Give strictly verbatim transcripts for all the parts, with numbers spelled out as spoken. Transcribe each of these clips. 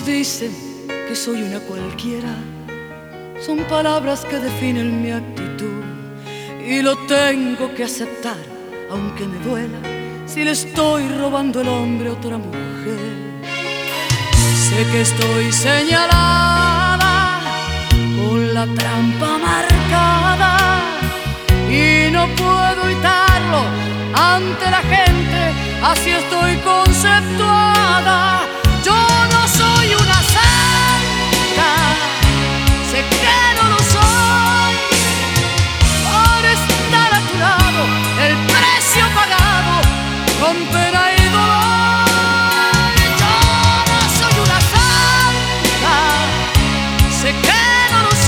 dicen que soy una cualquiera, son palabras que definen mi actitud y lo tengo que aceptar, aunque me duela si le estoy robando el hombre a otra mujer. Sé que estoy señalada con la trampa marcada y no puedo evitarlo ante la gente, así estoy conceptuada. Yo no soy una santa, sé que no lo soy. Por estar a tu lado, el precio pagado con pena y dolor. Yo no soy una santa, sé que no lo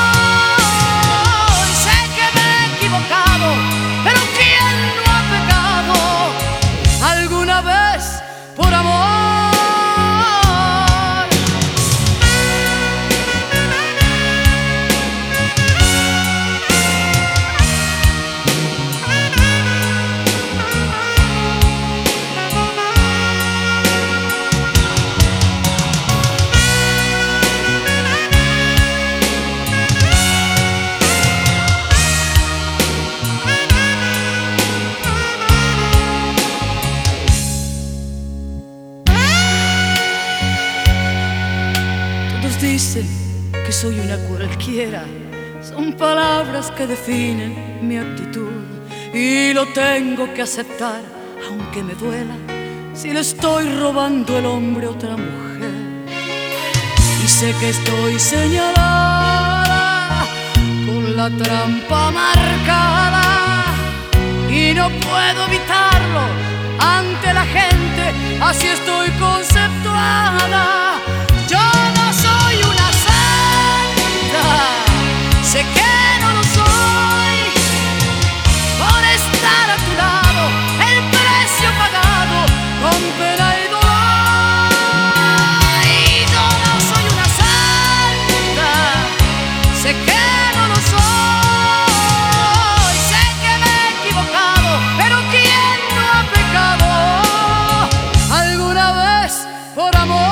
soy. Sé que me he equivocado, pero ¿quién no ha pecado alguna vez por amor? Dicen que soy una cualquiera, son palabras que definen mi actitud y lo tengo que aceptar, aunque me duela si le estoy robando el hombre a otra mujer. Y sé que estoy señalada con la trampa marcada y no puedo evitarlo ante la gente, así estoy conceptuada. Yo no soy una santa, sé que no lo soy. Por estar a tu lado, el precio pagado con pena y dolor. Y yo no soy una santa, sé que no lo soy. Sé que me he equivocado, pero ¿quién no ha pecado alguna vez por amor?